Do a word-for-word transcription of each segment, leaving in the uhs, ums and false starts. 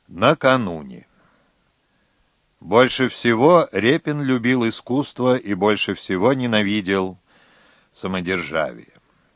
Накануне. Больше всего Репин любил искусство и больше всего ненавидел самодержавие.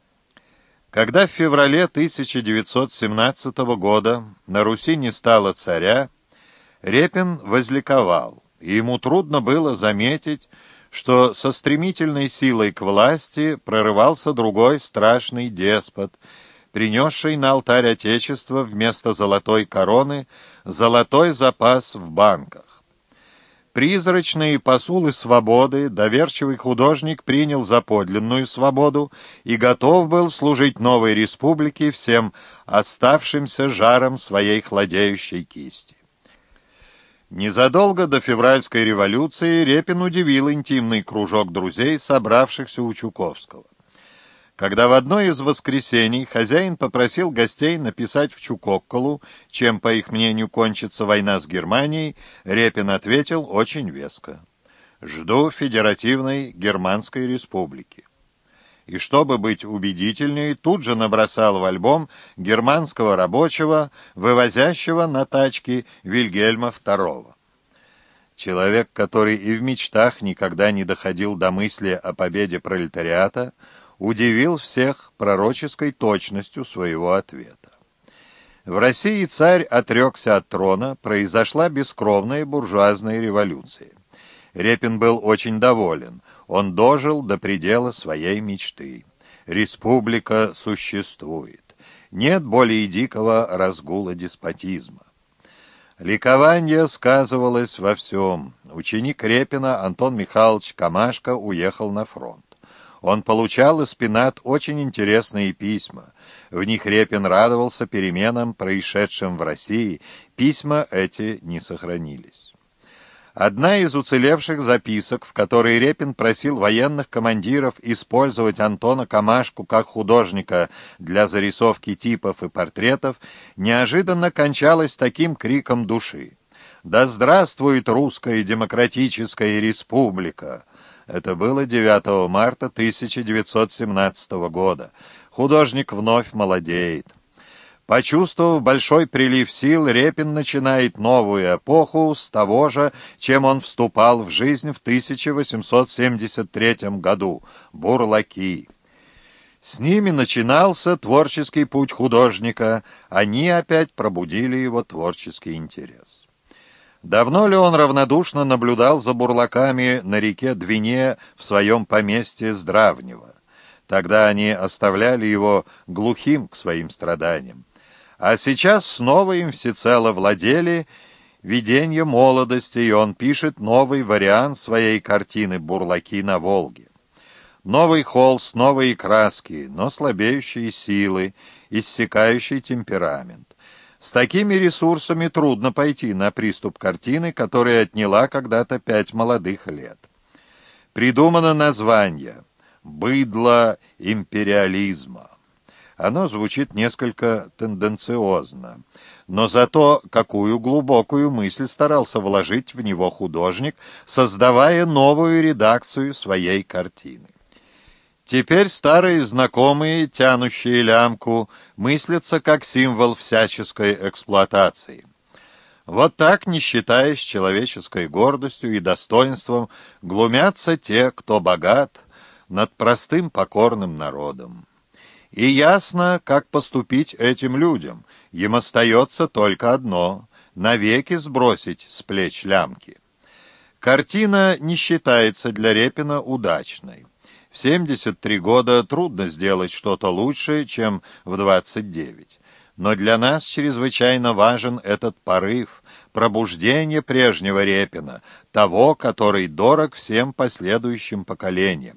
Когда в феврале тысяча девятьсот семнадцатого года на Руси не стало царя, Репин возликовал, и ему трудно было заметить, что со стремительной силой к власти прорывался другой страшный деспот, принесший на алтарь Отечества вместо золотой короны золотой запас в банках. Призрачные посулы свободы доверчивый художник принял за подлинную свободу и готов был служить новой республике всем оставшимся жаром своей хладеющей кисти. Незадолго до февральской революции Репин удивил интимный кружок друзей, собравшихся у Чуковского. Когда в одно из воскресений хозяин попросил гостей написать в Чукокколу, чем, по их мнению, кончится война с Германией, Репин ответил очень веско: «Жду Федеративной Германской Республики». И чтобы быть убедительнее, тут же набросал в альбом германского рабочего, вывозящего на тачке Вильгельма второго. Человек, который и в мечтах никогда не доходил до мысли о победе пролетариата, удивил всех пророческой точностью своего ответа. В России царь отрекся от трона, произошла бескровная буржуазная революция. Репин был очень доволен, он дожил до предела своей мечты. Республика существует. Нет более дикого разгула деспотизма. Ликование сказывалось во всем. Ученик Репина Антон Михайлович Камашко уехал на фронт. Он получал из пенат очень интересные письма. В них Репин радовался переменам, происшедшим в России. Письма эти не сохранились. Одна из уцелевших записок, в которой Репин просил военных командиров использовать Антона Камашку как художника для зарисовки типов и портретов, неожиданно кончалась таким криком души: «Да здравствует русская демократическая республика!» Это было девятого марта тысяча девятьсот семнадцатого года. Художник вновь молодеет. Почувствовав большой прилив сил, Репин начинает новую эпоху с того же, чем он вступал в жизнь в тысяча восемьсот семьдесят третьем году — бурлаки. С ними начинался творческий путь художника, они опять пробудили его творческий интерес. Давно ли он равнодушно наблюдал за бурлаками на реке Двине в своем поместье Здравнева? Тогда они оставляли его глухим к своим страданиям. А сейчас снова им всецело владели видения молодости, и он пишет новый вариант своей картины «Бурлаки на Волге». Новый холст, новые краски, но слабеющие силы, иссякающий темперамент. С такими ресурсами трудно пойти на приступ картины, которая отняла когда-то пять молодых лет. Придумано название «Быдло империализма». Оно звучит несколько тенденциозно, но зато какую глубокую мысль старался вложить в него художник, создавая новую редакцию своей картины. Теперь старые знакомые, тянущие лямку, мыслятся как символ всяческой эксплуатации. Вот так, не считаясь человеческой гордостью и достоинством, глумятся те, кто богат, над простым покорным народом. И ясно, как поступить этим людям. Им остается только одно — навеки сбросить с плеч лямки. Картина не считается для Репина удачной. В семьдесят три года трудно сделать что-то лучше, чем в двадцать девять. Но для нас чрезвычайно важен этот порыв, пробуждение прежнего Репина, того, который дорог всем последующим поколениям.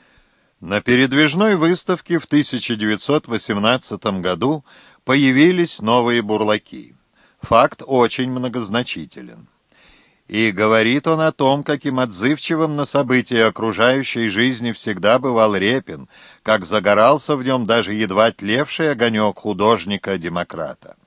На передвижной выставке в тысяча девятьсот восемнадцатом году появились новые бурлаки. Факт очень многозначителен. И говорит он о том, каким отзывчивым на события окружающей жизни всегда бывал Репин, как загорался в нем даже едва тлевший огонек художника-демократа.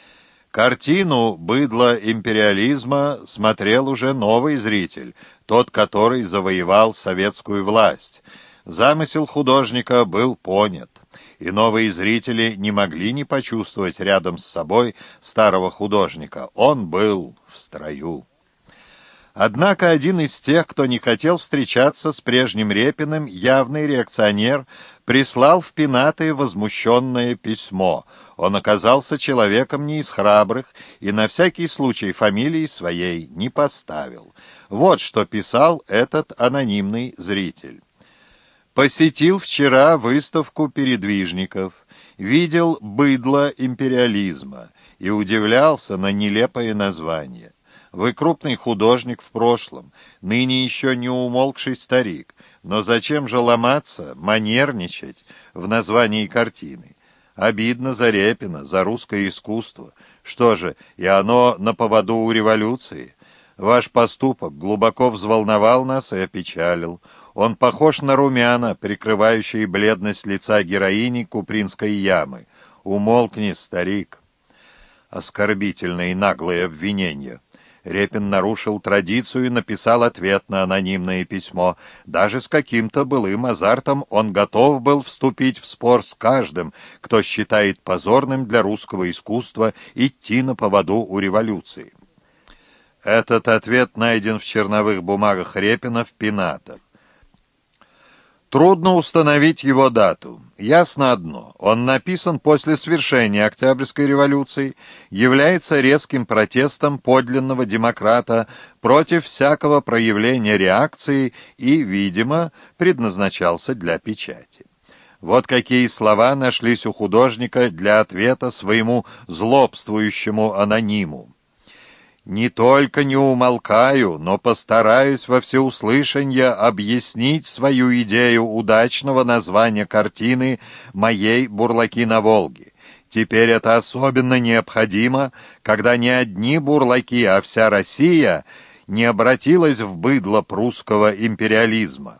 Картину «Быдло империализма» смотрел уже новый зритель, тот, который завоевал советскую власть. Замысел художника был понят. и новые зрители не могли не почувствовать рядом с собой старого художника. Он был в строю. Однако один из тех, кто не хотел встречаться с прежним Репиным, явный реакционер, прислал в пенаты возмущенное письмо. Он оказался человеком не из храбрых и на всякий случай фамилии своей не поставил. Вот что писал этот анонимный зритель. «Посетил вчера выставку передвижников, видел быдло империализма и удивлялся на нелепое название. Вы крупный художник в прошлом, ныне еще не умолкший старик, но зачем же ломаться, манерничать в названии картины? Обидно за Репина, за русское искусство. Что же, и оно на поводу у революции? Ваш поступок глубоко взволновал нас и опечалил. Он похож на румяна, прикрывающие бледность лица героини Купринской ямы. Умолкни, старик». Оскорбительные и наглые обвинения. Репин нарушил традицию и написал ответ на анонимное письмо. Даже с каким-то былым азартом он готов был вступить в спор с каждым, кто считает позорным для русского искусства идти на поводу у революции. Этот ответ найден в черновых бумагах Репина в пенатах. Трудно установить его дату. Ясно одно. Он написан после свершения Октябрьской революции, является резким протестом подлинного демократа против всякого проявления реакции и, видимо, предназначался для печати. Вот какие слова нашлись у художника для ответа своему злобствующему анониму. «Не только не умолкаю, но постараюсь во всеуслышанье объяснить свою идею удачного названия картины моей «Бурлаки на Волге». Теперь это особенно необходимо, когда не одни бурлаки, а вся Россия не обратилась в быдло прусского империализма.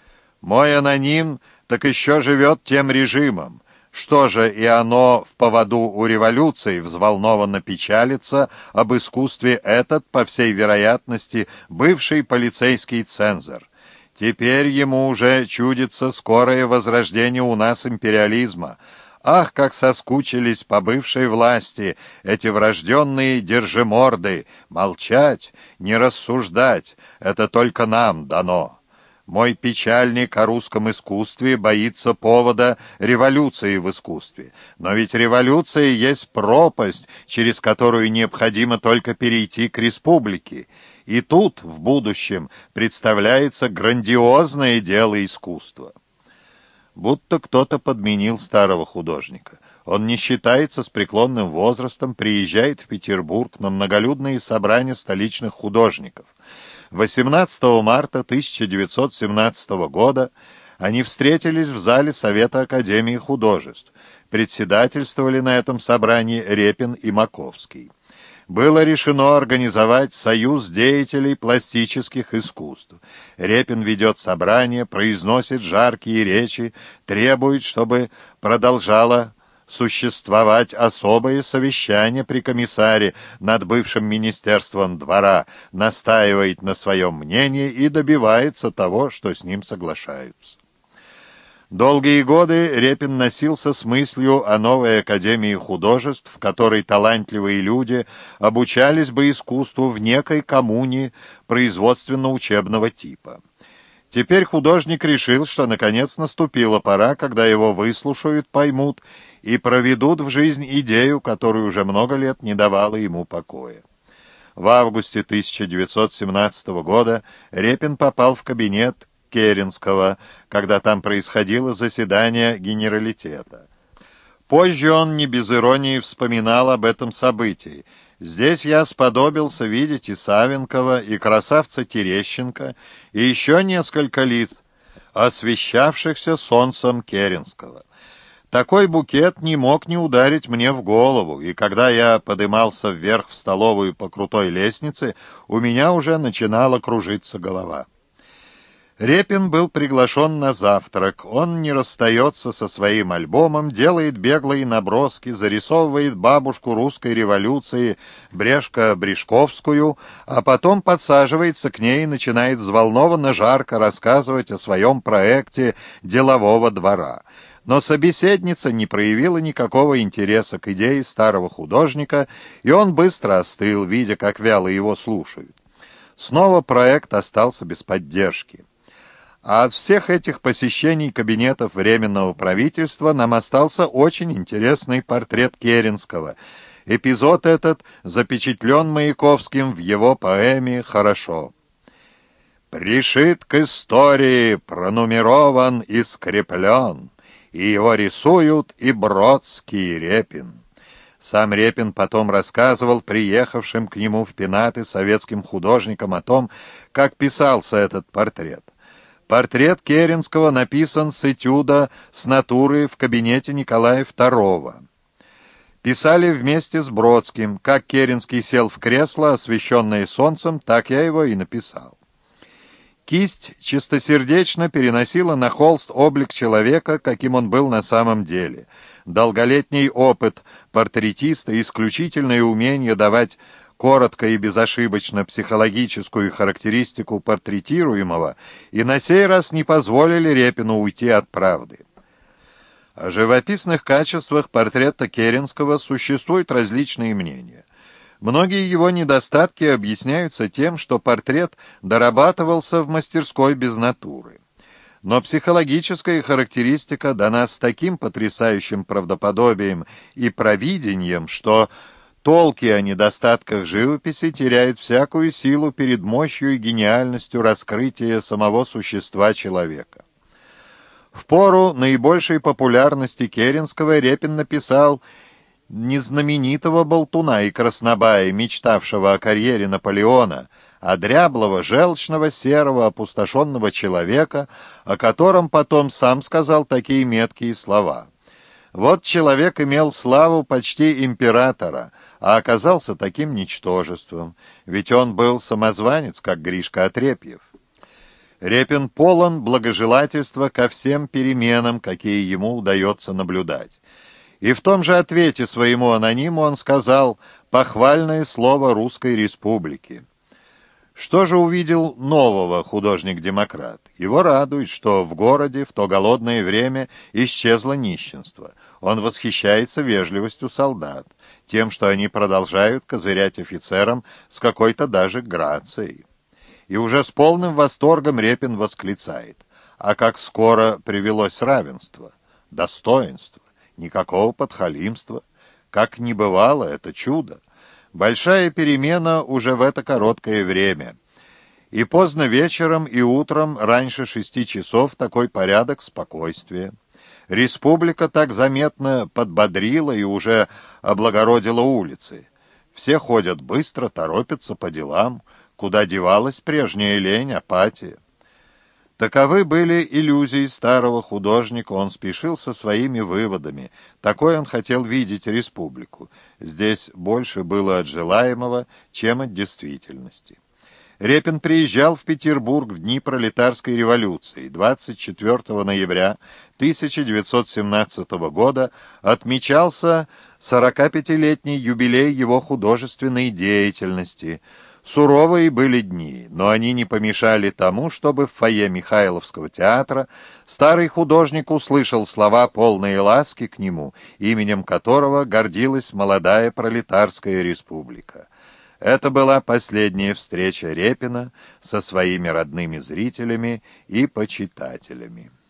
Мой аноним так еще живет тем режимом. Что же, и оно в поводу у революции взволнованно печалится об искусстве этот, по всей вероятности, бывший полицейский цензор. Теперь ему уже чудится скорое возрождение у нас империализма. Ах, как соскучились по бывшей власти эти врожденные держиморды! Молчать, не рассуждать — это только нам дано. Мой печальник о русском искусстве боится повода революции в искусстве. Но ведь революция есть пропасть, через которую необходимо только перейти к республике. И тут, в будущем, представляется грандиозное дело искусства». Будто кто-то подменил старого художника. Он не считается с преклонным возрастом, приезжает в Петербург на многолюдные собрания столичных художников. восемнадцатого марта тысяча девятьсот семнадцатого года они встретились в зале Совета Академии художеств. Председательствовали на этом собрании Репин и Маковский. Было решено организовать союз деятелей пластических искусств. Репин ведет собрание, произносит жаркие речи, требует, чтобы продолжало существовать особое совещание при комиссаре над бывшим министерством двора, настаивает на своем мнении и добивается того, что с ним соглашаются. Долгие годы Репин носился с мыслью о новой академии художеств, в которой талантливые люди обучались бы искусству в некой коммуне производственно-учебного типа. Теперь художник решил, что наконец наступила пора, когда его выслушают, поймут и проведут в жизнь идею, которая уже много лет не давала ему покоя. В августе тысяча девятьсот семнадцатого года Репин попал в кабинет Керенского, когда там происходило заседание генералитета. Позже он не без иронии вспоминал об этом событии. «Здесь я сподобился видеть и Савенкова, и красавца Терещенко, и еще несколько лиц, освещавшихся солнцем Керенского. Такой букет не мог не ударить мне в голову, и когда я подымался вверх в столовую по крутой лестнице, у меня уже начинала кружиться голова». Репин был приглашен на завтрак. Он не расстается со своим альбомом, делает беглые наброски, зарисовывает бабушку русской революции Брешко-Брешковскую, а потом подсаживается к ней и начинает взволнованно жарко рассказывать о своем проекте делового двора. Но собеседница не проявила никакого интереса к идее старого художника, и он быстро остыл, видя, как вяло его слушают. Снова проект остался без поддержки. А от всех этих посещений кабинетов Временного правительства нам остался очень интересный портрет Керенского. Эпизод этот запечатлен Маяковским в его поэме «Хорошо». «Пришит к истории, пронумерован и скреплен, и его рисуют и Бродский, и Репин». Сам Репин потом рассказывал приехавшим к нему в Пенаты советским художникам о том, как писался этот портрет. Портрет Керенского написан с этюда с натуры в кабинете Николая второго. Писали вместе с Бродским. Как Керенский сел в кресло, освещенное солнцем, так я его и написал. Кисть чистосердечно переносила на холст облик человека, каким он был на самом деле. Долголетний опыт портретиста, исключительное умение давать коротко и безошибочно психологическую характеристику портретируемого, и на сей раз не позволили Репину уйти от правды. О живописных качествах портрета Керенского существуют различные мнения. Многие его недостатки объясняются тем, что портрет дорабатывался в мастерской без натуры. Но психологическая характеристика дана с таким потрясающим правдоподобием и провидением, что толки о недостатках живописи теряют всякую силу перед мощью и гениальностью раскрытия самого существа человека. В пору наибольшей популярности Керенского Репин написал не знаменитого болтуна и краснобая, мечтавшего о карьере Наполеона, а дряблого, желчного, серого, опустошенного человека, о котором потом сам сказал такие меткие слова. Вот человек имел славу почти императора, а оказался таким ничтожеством, ведь он был самозванец, как Гришка Отрепьев. Репин полон благожелательства ко всем переменам, какие ему удается наблюдать. И в том же ответе своему анониму он сказал похвальное слово Русской Республики. Что же увидел нового художник-демократ? Его радует, что в городе в то голодное время исчезло нищенство. Он восхищается вежливостью солдат, тем, что они продолжают козырять офицерам с какой-то даже грацией. И уже с полным восторгом Репин восклицает: а как скоро привелось равенство, достоинство, никакого подхалимства, как не бывало, это чудо. Большая перемена уже в это короткое время. И поздно вечером, и утром, раньше шести часов, такой порядок спокойствия. Республика так заметно подбодрила и уже облагородила улицы. Все ходят быстро, торопятся по делам. Куда девалась прежняя лень, апатия? Таковы были иллюзии старого художника, он спешил со своими выводами. Такой он хотел видеть республику. Здесь больше было от желаемого, чем от действительности. Репин приезжал в Петербург в дни пролетарской революции. двадцать четвёртого ноября тысяча девятьсот семнадцатого года отмечался сорокапятилетний юбилей его художественной деятельности. Суровые были дни, но они не помешали тому, чтобы в фойе Михайловского театра старый художник услышал слова полные ласки к нему, именем которого гордилась молодая пролетарская республика. Это была последняя встреча Репина со своими родными зрителями и почитателями.